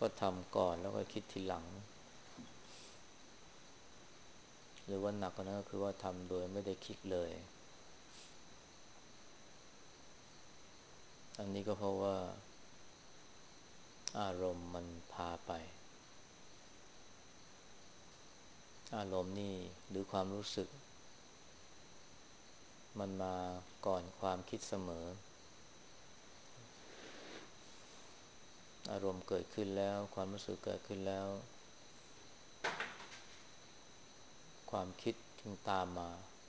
ก็ทำก่อนแล้วก็คิดทีหลังหรือว่าหนักกว่านั้นก็คือว่าทำโดยไม่ได้คิดเลยอันนี้ก็เพราะว่าอารมณ์มันพาไปอารมณ์นี่หรือความรู้สึกมันมาก่อนความคิดเสมออารมณ์เกิดขึ้นแล้วความรู้สึกเกิดขึ้นแล้วความคิดจึงตามมา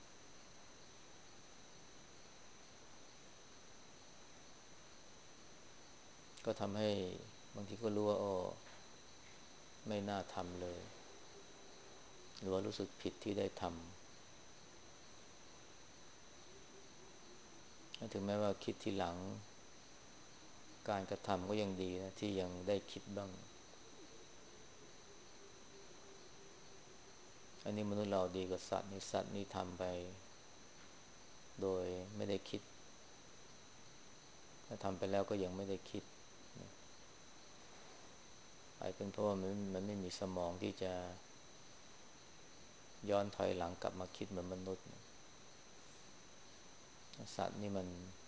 ก็ทำให้บางทีก็รู้ว่าโอ้ไม่น่าทำเลยหรือว่ารู้สึกผิดที่ได้ทำถึงแม้ว่าคิดทีหลังการกระทำก็ยังดีนะที่ยังได้คิดบ้างอันนี้มนุษย์เราดีกว่าสัตว์นี่ทำไปโดยไม่ได้คิดถ้าทำไปแล้วก็ยังไม่ได้คิดอาจเป็นเพราะว่ามันไม่มีสมองที่จะย้อนถอยหลังกลับมาคิดเหมือนมนุษย์สัตว์นี่มัน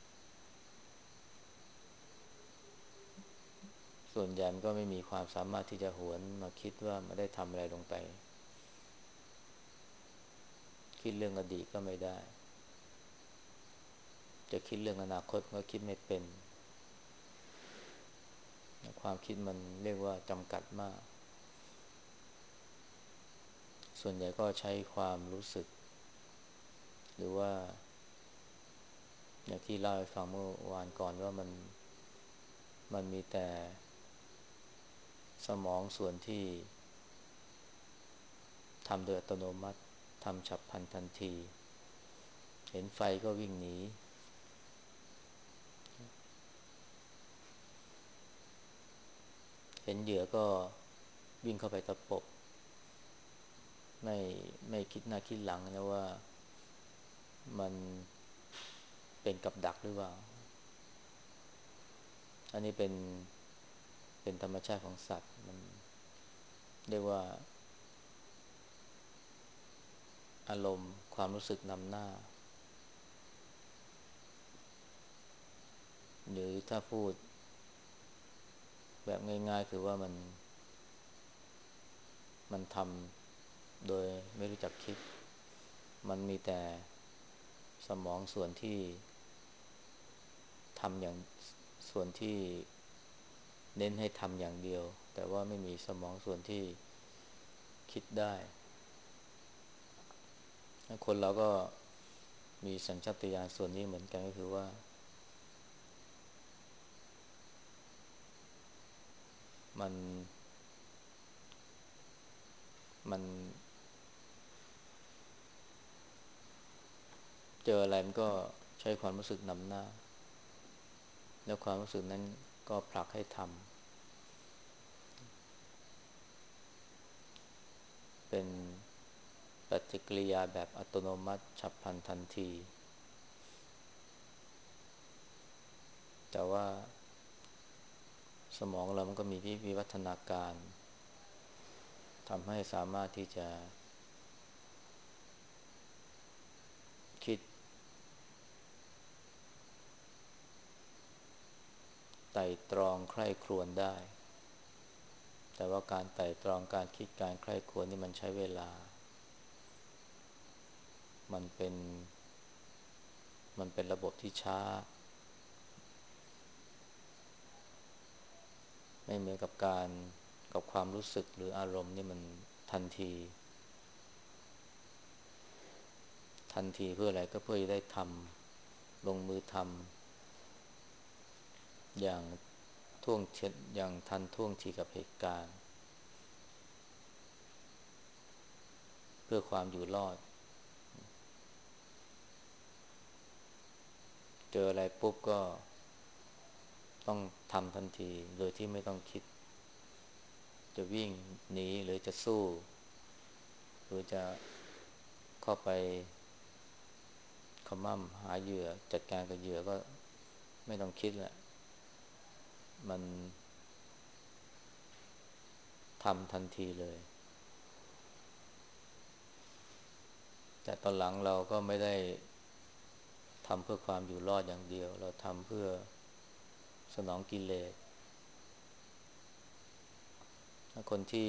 ส่วนใหญ่มันก็ไม่มีความสามารถที่จะหวนมาคิดว่าไม่ได้ทำอะไรลงไปคิดเรื่องอดีตก็ไม่ได้จะคิดเรื่องอนาคตก็คิดไม่เป็นความคิดมันเรียกว่าจำกัดมากส่วนใหญ่ก็ใช้ความรู้สึกหรือว่าอย่างที่เล่าให้ฟังเมื่อวานก่อนว่ามันมีแต่สมองส่วนที่ทำโดยอัตโนมัติทำฉับพลันทันทีเห็นไฟก็วิ่งหนีเห็นเหยื่อก็วิ่งเข้าไปตะปบไม่ไม่คิดหน้าคิดหลังนะว่ามันเป็นกับดักหรือเปล่าอันนี้เป็นธรรมชาติของสัตว์มันเรียกว่าอารมณ์ความรู้สึกนำหน้าหรือถ้าพูดแบบง่ายๆคือว่ามันทำโดยไม่รู้จักคิดมันมีแต่สมองส่วนที่ทำอย่างส่วนที่เน้นให้ทำอย่างเดียวแต่ว่าไม่มีสมองส่วนที่คิดได้คนเราก็มีสัญชาตญาณส่วนนี้เหมือนกันก็คือว่ามันมันเจออะไรมันก็ใช้ความรู้สึกนำหน้าแล้วความรู้สึกนั้นก็ผลักให้ทำเป็นปฏิกิริยาแบบอัตโนมัติฉับพลันทันทีแต่ว่าสมองเรามันก็มีวิวัฒนาการทำให้สามารถที่จะคิดไตร่ตรองใคร่ครวญได้แต่ว่าการไตร่ตรองการคิดการใคร่ครวญนี่มันใช้เวลามันเป็นมันเป็นระบบที่ช้าไม่เหมือนกับการกับความรู้สึกหรืออารมณ์นี่มันทันทีทันทีเพื่ออะไรก็เพื่อจะได้ทำลงมือทำอย่างท่วงทีอย่างทันท่วงทีกับเหตุการณ์เพื่อความอยู่รอดเจออะไรปุ๊บก็ต้องทำทันทีโดยที่ไม่ต้องคิดจะวิ่งหนีหรือจะสู้หรือจะเข้าไปขม่ำหาเหยื่อจัดการกับเหยื่อก็ไม่ต้องคิดแหละมันทำทันทีเลยแต่ตอนหลังเราก็ไม่ได้ทำเพื่อความอยู่รอดอย่างเดียวเราทำเพื่อสนองกิเลสคนที่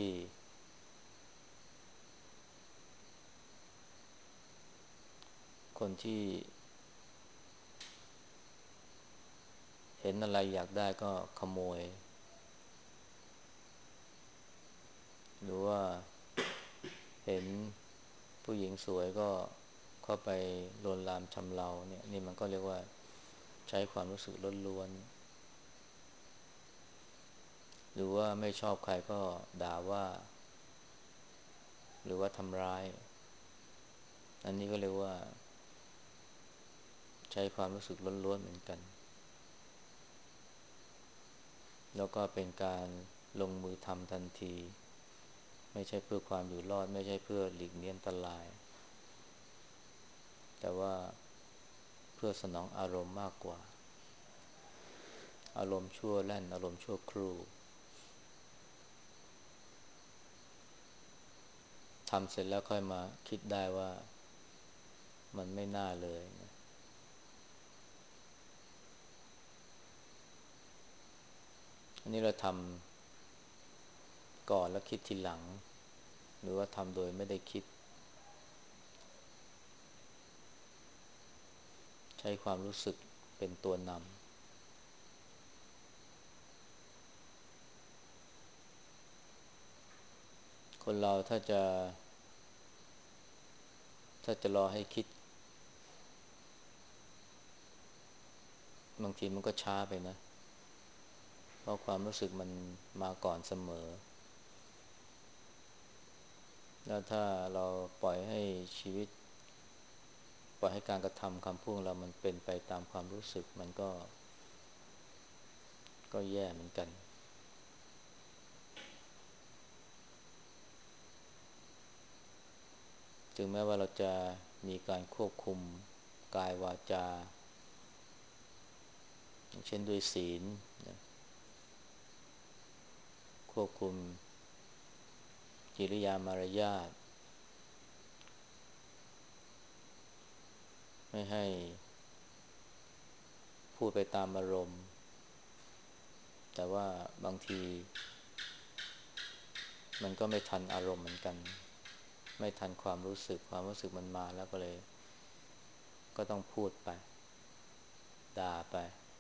คนที่เห็นอะไรอยากได้ก็ขโมยหรือว่าเห็นผู้หญิงสวยก็เข้าไปลวนลามชำเราเนี่ยนี่มันก็เรียกว่าใช้ความรู้สึกล้วนๆหรือว่าไม่ชอบใครก็ด่าว่าหรือว่าทำร้ายอันนี้ก็เรียกว่าใช้ความรู้สึกล้วนๆเหมือนกันแล้วก็เป็นการลงมือทำทันทีไม่ใช่เพื่อความอยู่รอดไม่ใช่เพื่อหลีกเลี่ยงอันตรายแต่ว่าเพื่อสนองอารมณ์มากกว่าอารมณ์ชั่วแล่นอารมณ์ชั่วครู่ทำเสร็จแล้วค่อยมาคิดได้ว่ามันไม่น่าเลยนะอันนี้เราทำก่อนแล้วคิดทีหลังหรือว่าทำโดยไม่ได้คิดใช้ความรู้สึกเป็นตัวนำคนเราถ้าจะรอให้คิดบางทีมันก็ช้าไปนะเพราะความรู้สึกมันมาก่อนเสมอแล้วถ้าเราปล่อยให้ชีวิตปล่อยให้การกระทำคำพูดของเรามันเป็นไปตามความรู้สึกมันก็แย่เหมือนกันถึงแม้ว่าเราจะมีการควบคุมกายวาจาอย่างเช่นด้วยศีลนะควบคุมกิริยามารยาทไม่ให้พูดไปตามอารมณ์แต่ว่าบางทีมันก็ไม่ทันอารมณ์เหมือนกันไม่ทันความรู้สึกมันมาแล้วก็เลยก็ต้องพูดไปด่าไป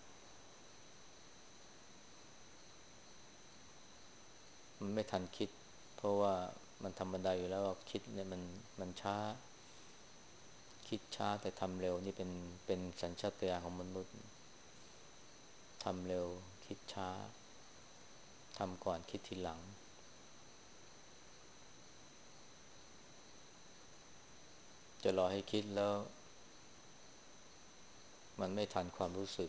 มันไม่ทันคิดเพราะว่ามันธรรมดาอยู่แล้วว่าคิดเนี่ยมันช้าคิดช้าแต่ทำเร็วนี่เป็นสัญชาตญาณของมนุษย์ทำเร็วคิดช้าทำก่อนคิดทีหลังจะรอให้คิดแล้วมันไม่ทันความรู้สึก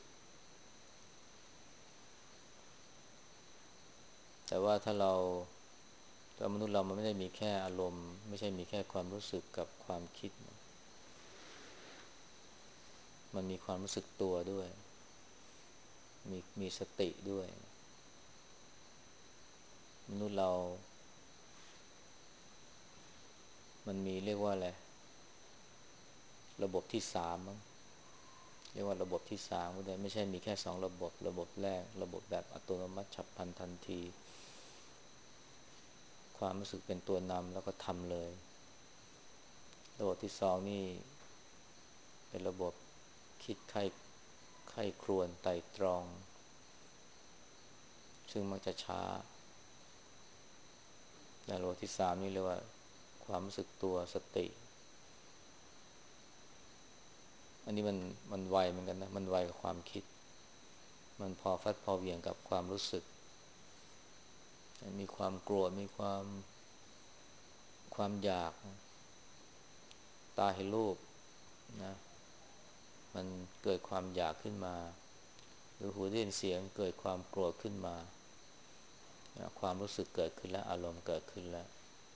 แต่ว่าถ้าเรามนุษย์เรามันไม่ได้มีแค่อารมณ์ไม่ใช่มีแค่ความรู้สึกกับความคิดมันมีความรู้สึกตัวด้วยมีสติด้วยมนุษย์เรามันมีเรียกว่าอะไรระบบที่สามมั้งเรียกว่าระบบที่สามก็ได้ไม่ใช่มีแค่สองระบบแรกระบบแบบอัตโนมัติฉับพลันทันทีความรู้สึกเป็นตัวนำแล้วก็ทำเลยระบบที่สองนี่เป็นระบบคิดไข้ครวญไตร่ตรองซึ่งมักจะช้าแต่ระบบที่สามนี่เรียกว่าความรู้สึกตัวสติอันนี้มันไวเหมือนกันนะมันไวกับความคิดมันพอฟัดพอเหวี่ยงกับความรู้สึกมีความโกรธมีความอยากตาเห็นรูปนะมันเกิดความอยากขึ้นมาหรือหูได้ยินเสียงเกิดความโกรธขึ้นมาความรู้สึกเกิดขึ้นแล้วอารมณ์เกิดขึ้นแล้ว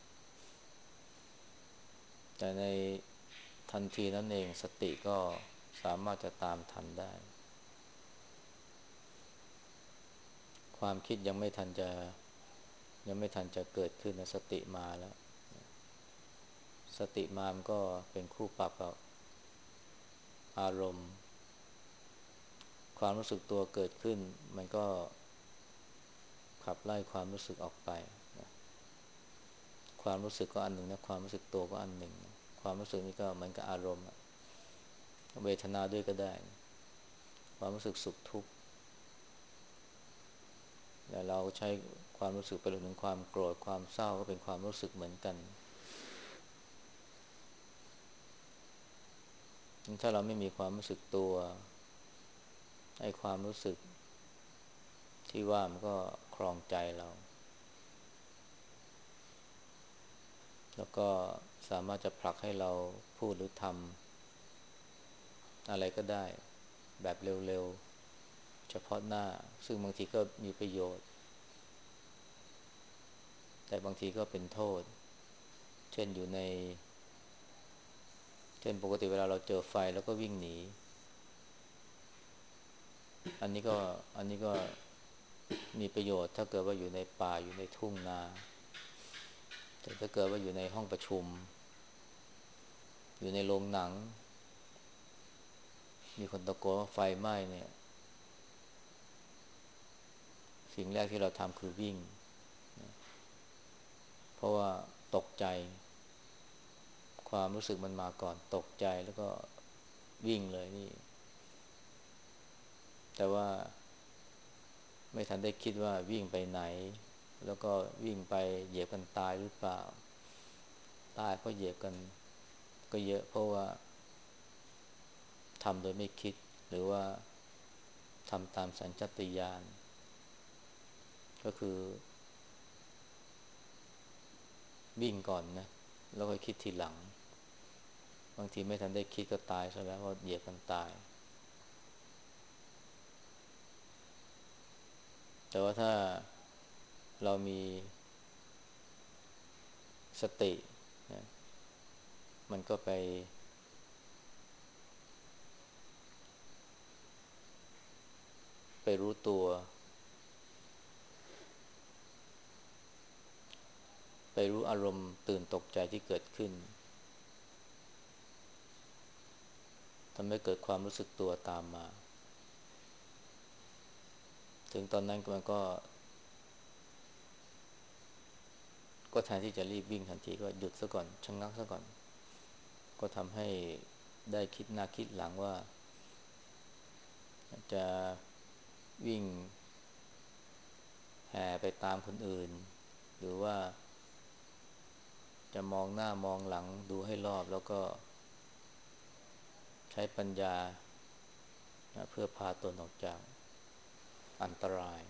แต่ในทันทีนั้นเองสติก็สามารถจะตามทันได้ความคิดยังไม่ทันจะยังไม่ทันจะเกิดขึ้นนะสติมาแล้วสติมามันก็เป็นคู่ปรับกับอารมณ์ความรู้สึกตัวเกิดขึ้นมันก็ขับไล่ความรู้สึกออกไปนะความรู้สึกก็อันหนึ่งนะความรู้สึกตัวก็อันหนึ่งนะความรู้สึกนี้ก็เหมือนกับอารมณ์เวทนาด้วยก็ได้นะความรู้สึกสุขทุกข์แต่เราใช้ความรู้สึกไปรวมถึงความโกรธความเศร้าก็เป็นความรู้สึกเหมือนกันถ้าเราไม่มีความรู้สึกตัวไอ้ความรู้สึกที่ว่ามันก็ครองใจเราแล้วก็สามารถจะผลักให้เราพูดหรือทำอะไรก็ได้แบบเร็วๆเฉพาะหน้าซึ่งบางทีก็มีประโยชน์แต่บางทีก็เป็นโทษเช่นอยู่ในเช่นปกติเวลาเราเจอไฟแล้วก็วิ่งหนีอันนี้ก็อันนี้ก็มีประโยชน์ถ้าเกิดว่าอยู่ในป่าอยู่ในทุ่งนาแต่ถ้าเกิดว่าอยู่ในห้องประชุมอยู่ในโรงหนังมีคนตะโกนว่าไฟไหม้เนี่ยสิ่งแรกที่เราทำคือวิ่งเพราะว่าตกใจความรู้สึกมันมาก่อนตกใจแล้วก็วิ่งเลยนี่แต่ว่าไม่ทันได้คิดว่าวิ่งไปไหนแล้วก็วิ่งไปเหยียบกันตายหรือเปล่าตายเพราะเหยียบกันก็เยอะเพราะว่าทำโดยไม่คิดหรือว่าทำตามสัญชาตญาณก็คือวิ่งก่อนนะแล้วค่อยคิดทีหลังบางทีไม่ทันได้คิดก็ตายซะแล้วเพราะเหยียบกันตายแต่ว่าถ้าเรามีสตินะมันก็ไปรู้ตัวไปรู้อารมณ์ตื่นตกใจที่เกิดขึ้นทำให้เกิดความรู้สึกตัวตามมาถึงตอนนั้นมันก็แทนที่จะรีบวิ่งทันทีก็หยุดซะก่อนชะงักซะก่อนก็ทำให้ได้คิดหน้าคิดหลังว่าจะวิ่งแห่ไปตามคนอื่นหรือว่าจะมองหน้ามองหลังดูให้รอบแล้วก็ใช้ปัญญานะเพื่อพาตนออกจากอันตราย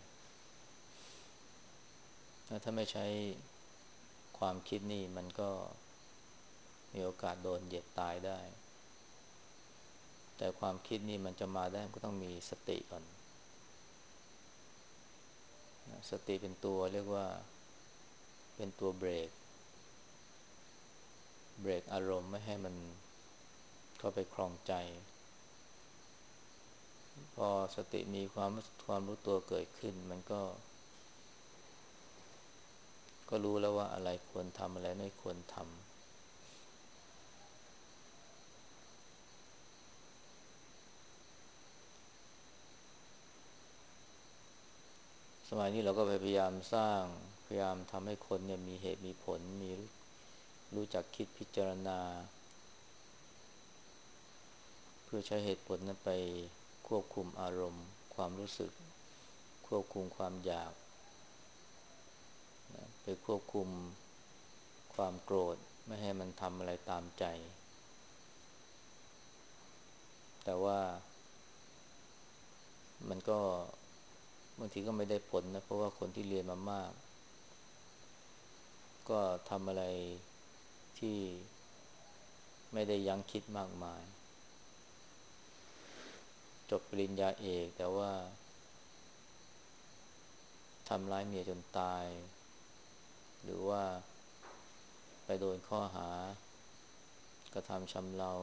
ถ้าไม่ใช้ความคิดนี่มันก็มีโอกาสโดนเหยียบตายได้แต่ความคิดนี่มันจะมาได้มันก็ต้องมีสติก่อนสติเป็นตัวเรียกว่าเป็นตัวเบรกอารมณ์ไม่ให้มันเข้าไปครองใจพอสติมีความรู้ตัวเกิดขึ้นมันก็รู้แล้วว่าอะไรควรทำอะไรไม่ควรทำสมัยนี้เราก็พยายามสร้างพยายามทำให้คนเนี่ยมีเหตุมีผลมีรู้จักคิดพิจารณาเพื่อใช้เหตุผลนั้นไปควบคุมอารมณ์ความรู้สึกควบคุมความอยากไปควบคุมความโกรธไม่ให้มันทำอะไรตามใจแต่ว่ามันก็บางทีก็ไม่ได้ผลนะเพราะว่าคนที่เรียนมามากก็ทำอะไรที่ไม่ได้ยั้งคิดมากมายจบปริญญาเอกแต่ว่าทำร้ายเมียจนตายหรือว่าไปโดนข้อหากระทำชำเรา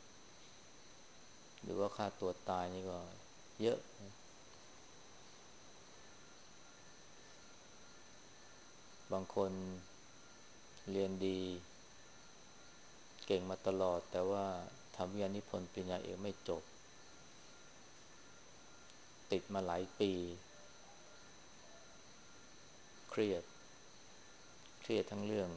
หรือว่าฆ่าตัวตายนี่ก็เยอะ บบางคนเรียนดีเก่งมาตลอดแต่ว่าทำวิทยานิพนธ์ปริญญาเอกไม่จบติดมาหลายปีเครียดทั้งเรื่อง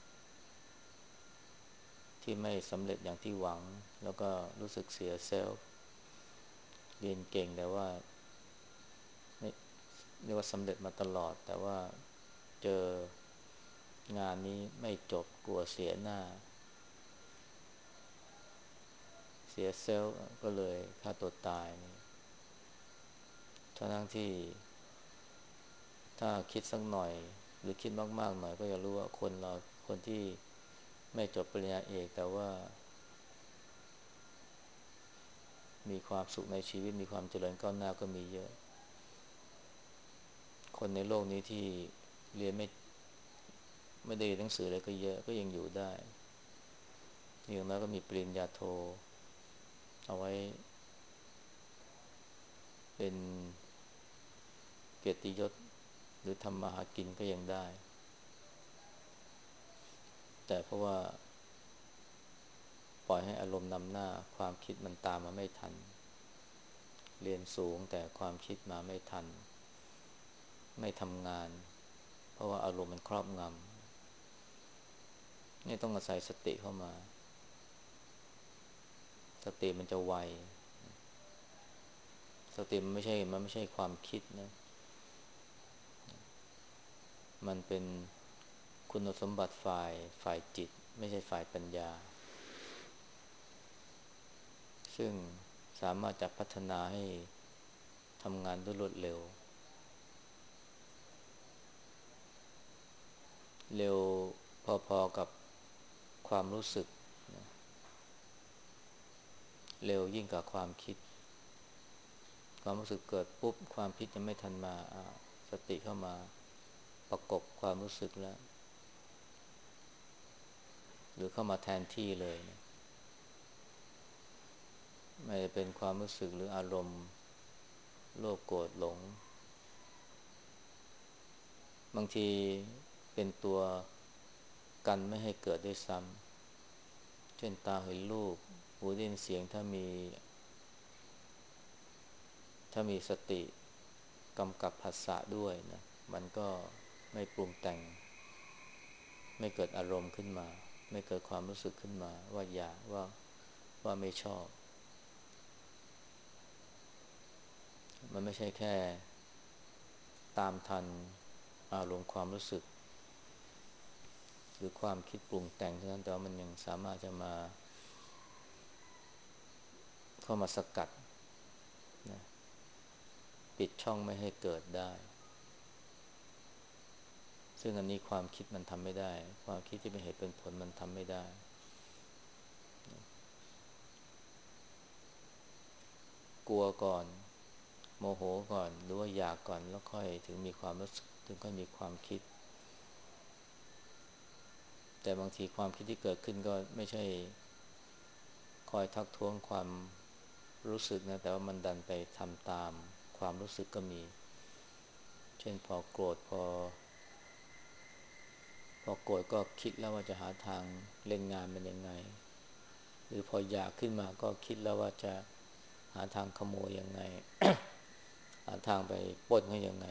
ที่ไม่สำเร็จอย่างที่หวังแล้วก็รู้สึกเสียเซลฟ์เรียนเก่งแต่ว่าไม่เรียกว่าสำเร็จมาตลอดแต่ว่าเจองานนี้ไม่จบกลัวเสียหน้าเสียเซลฟ์ก็เลยฆ่าตัวตายทั้งที่ถ้าคิดสักหน่อยหรือคิดมากๆหน่อยก็จะรู้ว่าคนที่ไม่จบปริญญาเอกแต่ว่ามีความสุขในชีวิตมีความเจริญก้าวหน้าก็มีเยอะคนในโลกนี้ที่เรียนไม่ได้เรียนหนังสืออะไรก็เยอะก็ยังอยู่ได้อย่างน้อยก็มีปริญญาโทเอาไว้เป็นเกียรติยศหรือทำมาหากินก็ยังได้แต่เพราะว่าปล่อยให้อารมณ์นำหน้าความคิดมันตามมาไม่ทันเรียนสูงแต่ความคิดมาไม่ทันไม่ทำงานเพราะว่าอารมณ์มันครอบงำนี่ต้องอาศัยสติเข้ามาสติมันจะไวสติมันไม่ใช่ความคิดนะมันเป็นคุณสมบัติฝ่ายจิตไม่ใช่ฝ่ายปัญญาซึ่งสามารถจะพัฒนาให้ทำงานได้รวดเร็วเร็วพอๆกับความรู้สึกนะเร็วยิ่งกว่าความคิดความรู้สึกเกิดปุ๊บความคิดยังไม่ทันมาสติเข้ามาประกบความรู้สึกแล้วหรือเข้ามาแทนที่เลยนะไม่ว่าเป็นความรู้สึกหรืออารมณ์โลภโกรธหลงบางทีเป็นตัวกันไม่ให้เกิดด้วยซ้ำเช่นตาเห็นรูปหูได้ยินเสียงถ้ามีสติกำกับผัสสะด้วยนะมันก็ไม่ปรุงแต่งไม่เกิดอารมณ์ขึ้นมาไม่เกิดความรู้สึกขึ้นมาว่าอยากว่าไม่ชอบมันไม่ใช่แค่ตามทันอารมณ์ความรู้สึกหรือความคิดปรุงแต่งเท่านั้นแต่ว่ามันยังสามารถจะมาเข้ามาสกัดนะปิดช่องไม่ให้เกิดได้ซึ่งอันนี้ความคิดมันทำไม่ได้ความคิดที่เป็นเหตุเป็นผลมันทำไม่ได้กลัวก่อนโมโหก่อนหรือว่าอยากก่อนแล้วค่อยถึงมีความรู้สึกถึงค่อยมีความคิดแต่บางทีความคิดที่เกิดขึ้นก็ไม่ใช่คอยทักท้วงความรู้สึกนะแต่ว่ามันดันไปทำตามความรู้สึกก็มีเช่นพอโกรธพอโกรธก็คิดแล้วว่าจะหาทางเล่นงานมันยังไงหรือพออยากขึ้นมาก็คิดแล้วว่าจะหาทางขโมยยังไง หาทางไปปล้นเขายังไง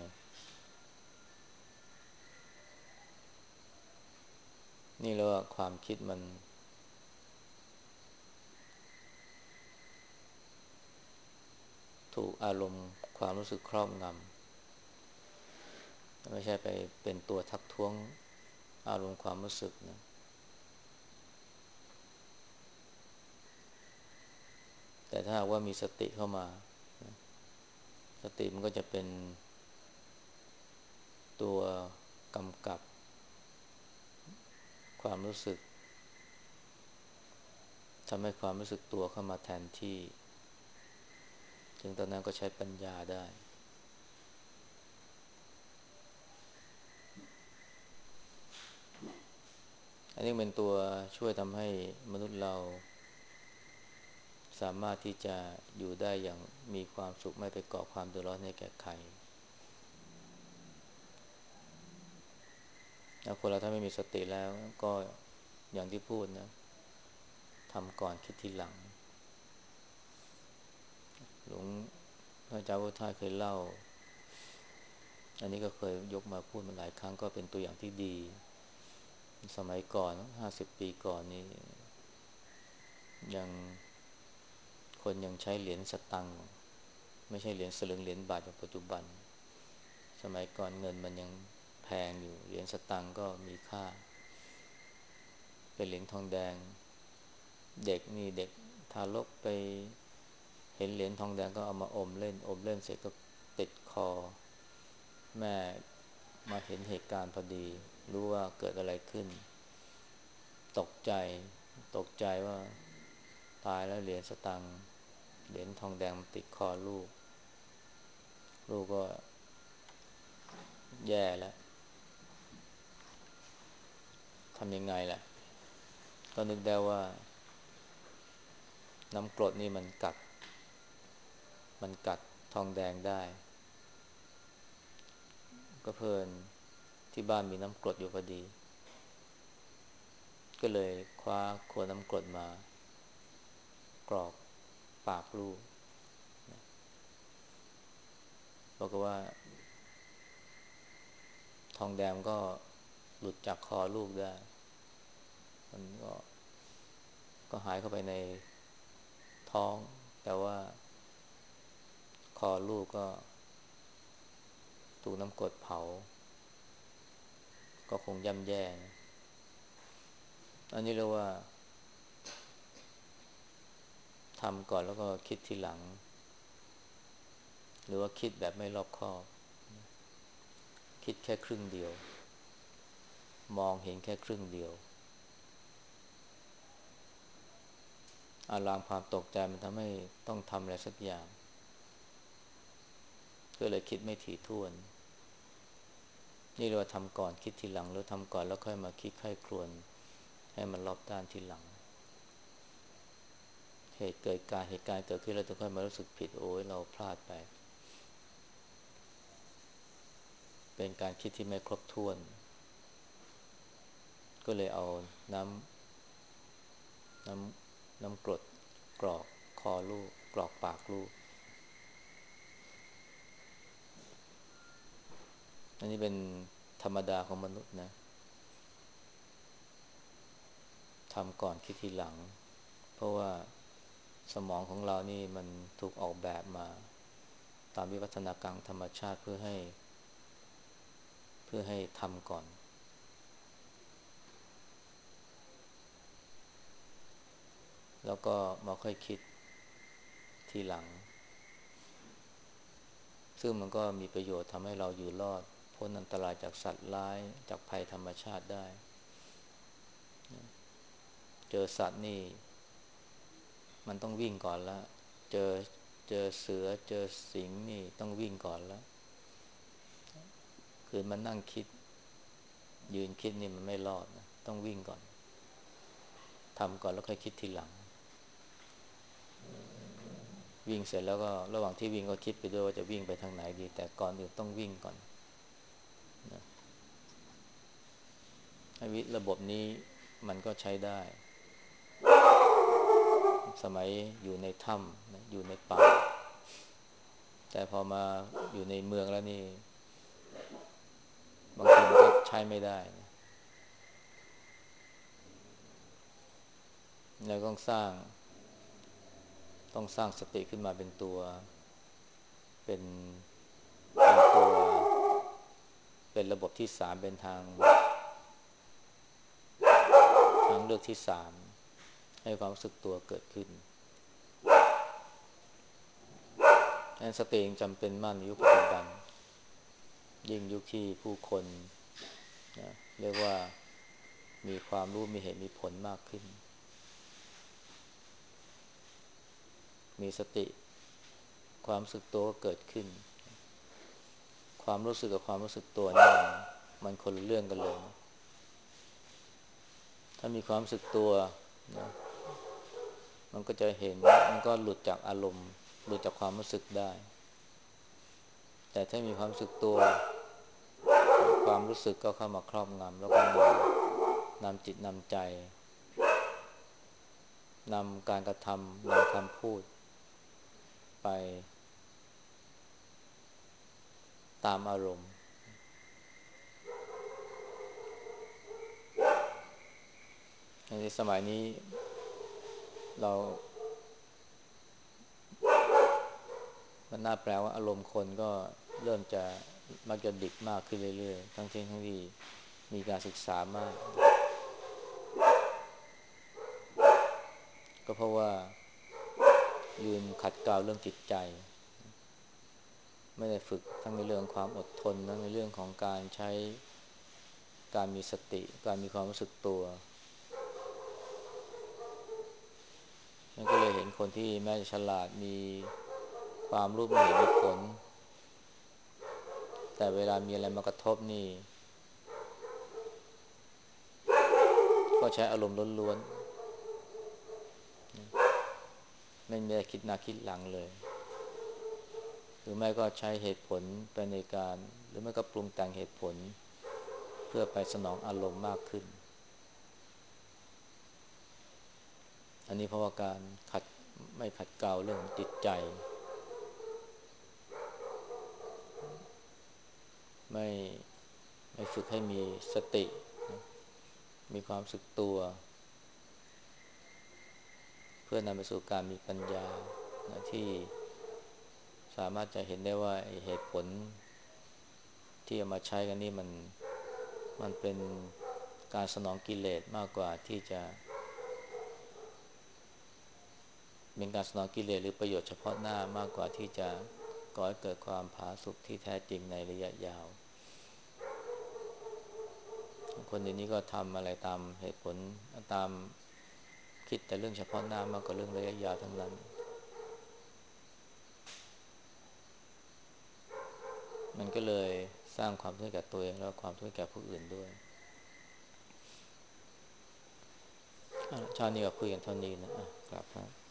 นี่เรียกว่าความคิดมันถูกอารมณ์ความรู้สึกครอบงำไม่ใช่ไปเป็นตัวทักท้วงอารมณ์ความรู้สึกนะแต่ถ้าหากว่ามีสติเข้ามาสติมันก็จะเป็นตัวกำกับความรู้สึกทำให้ความรู้สึกตัวเข้ามาแทนที่ถึงตอนนั้นก็ใช้ปัญญาได้อันนี้เป็นตัวช่วยทำให้มนุษย์เราสามารถที่จะอยู่ได้อย่างมีความสุขไม่ไปก่อความเดือดร้อนให้แก่ใครแล้วคนเราถ้าไม่มีสติแล้วก็อย่างที่พูดนะทำก่อนคิดทีหลังหลวงพระอาจารย์พุทธทาสเคยเล่าอันนี้ก็เคยยกมาพูดมาหลายครั้งก็เป็นตัวอย่างที่ดีสมัยก่อน50 ปีก่อนนี้ยังคนยังใช้เหรียญสตังค์ไม่ใช่เหรียญสลึงเหรียญบาทแบบปัจจุบันสมัยก่อนเงินมันยังแพงอยู่เหรียญสตังค์ก็มีค่าเป็นเหรียญทองแดงเด็กทารกไปเห็นเหรียญทองแดงก็เอามาอมเล่นเสร็จก็ติดคอแม่มาเห็นเหตุการณ์พอดีรู้ว่าเกิดอะไรขึ้นตกใจว่าตายแล้วเหรียญสตังค์เหรียญทองแดงมันติดคอลูกก็แย่แล้วทำยังไงล่ะก็นึกได้ว่าน้ำกรดนี่มันกัดทองแดงได้ก็เพลินที่บ้านมีน้ำกรดอยู่พอดีก็เลยคว้าขวดน้ำกรดมากรอกปากลูกบอกว่าทองแดงก็หลุดจากคอลูกได้มันก็หายเข้าไปในท้องแต่ว่าคอลูกก็ถูกน้ำกรดเผาก็คงย่ำแย่นะอันนี้เรียกว่าทำก่อนแล้วก็คิดทีหลังหรือว่าคิดแบบไม่รอบคอบคิดแค่ครึ่งเดียวมองเห็นแค่ครึ่งเดียวอารามความตกใจมันทำให้ต้องทำอะไรสักอย่างก็เลยคิดไม่ถี่ถ้วนนี่เราทำก่อนคิดทีหลังหรือทำก่อนแล้วค่อยมาคิดไข้ครวญให้มันรอบด้านทีหลังเหตุการณ์เกิดขึ้นแล้วถึงค่อยมารู้สึกผิดโอ้ยเราพลาดไปเป็นการคิดที่ไม่ครบถ้วนก็เลยเอาน้น้น้ำกรดกรอกคอลูกกรอกปากลูกอันนี้เป็นธรรมดาของมนุษย์นะทำก่อนคิดทีหลังเพราะว่าสมองของเรานี่มันถูกออกแบบมาตามวิวัฒนาการธรรมชาติเพื่อให้ทำก่อนแล้วก็มาค่อยคิดทีหลังซึ่งมันก็มีประโยชน์ทำให้เราอยู่รอดพ้นอันตรายจากสัตว์ร้ายจากภัยธรรมชาติได้เจอสัตว์นี่มันต้องวิ่งก่อนแล้วเจอเสือเจอสิงห์นี่ต้องวิ่งก่อนแล้วคือมันนั่งคิดยืนคิดนี่มันไม่รอดนะต้องวิ่งก่อนทำก่อนแล้วค่อยคิดทีหลังวิ่งเสร็จแล้วก็ระหว่างที่วิ่งก็คิดไปด้วยว่าจะวิ่งไปทางไหนดีแต่ก่อนอื่นต้องวิ่งก่อนนะให้ระบบนี้มันก็ใช้ได้สมัยอยู่ในถ้ำนะอยู่ในป่าแต่พอมาอยู่ในเมืองแล้วนี่บางทีมันก็ใช้ไม่ได้นะเราต้องสร้างสติขึ้นมาเป็นตัวเป็นเป็นตัวเป็นระบบที่สามเป็นทางเลือกที่สามให้ความรู้สึกตัวเกิดขึ้นดังนั้นสติยังจำเป็นมากในยุคปัจจุบันยิ่งยุคที่ผู้คนนะเรียกว่ามีความรู้มีเหตุมีผลมากขึ้นมีสติความรู้สึกตัวก็เกิดขึ้นความรู้สึกกับความรู้สึกตัวนี่มันคนละเรื่องกันเลยนะถ้ามีความรู้สึกตัวนะมันก็จะเห็นมันก็หลุดจากอารมณ์หลุดจากความรู้สึกได้แต่ถ้ามีความรู้สึกตัวควาความรู้สึกก็เข้ามาครอบงำแล้วก็นำจิตนำใจนำการกระทำนำคำพูดไปตามอารมณ์ในสมัยนี้เรามันน่าแปลว่าอารมณ์คนก็เริ่มจะมักจะดิบมากขึ้นเรื่อยๆทั้งที่มีการศึกษามากก็เพราะว่าลืมขัดเกลาเรื่องจิตใจไม่ได้ฝึกทั้งในเรื่องความอดทนทั้งในเรื่องของการใช้การมีสติการมีความรู้สึกตัวมันก็เลยเห็นคนที่แม้จะฉลาดมีความรู้มีเหตุมีผลแต่เวลามีอะไรมากระทบนี่ก็ใช้อารมณ์ล้วนๆไม่ได้คิดหน้าคิดหลังเลยหรือไม่ก็ใช้เหตุผลไปในการหรือไม่ก็ปรุงแต่งเหตุผลเพื่อไปสนองอารมณ์มากขึ้นอันนี้เพราะว่าการไม่ขัดเกลาเรื่องของจิตใจไม่ไม่ฝึกให้มีสติมีความรู้สึกตัวเพื่อนำไปสู่การมีปัญญาที่สามารถจะเห็นได้ว่าไอ้เหตุผลที่เอามาใช้กันนี่มันเป็นการสนองกิเลสมากกว่าที่จะเป็นการสนองกิเลสหรือประโยชน์เฉพาะหน้ามากกว่าที่จะก่อให้เกิดความผาสุกที่แท้จริงในระยะยาวคนเดี๋ยวนี้ก็ทำอะไรตามเหตุผลตามคิดแต่เรื่องเฉพาะหน้ามากกว่าเรื่องระยะยาวทั้งนั้นมันก็เลยสร้างความทุกข์แก่ตัวเองแล้วความทุกข์แก่ผู้อื่นด้วยชาตินี้ก็คุยกันเท่านี้นะกลับครับ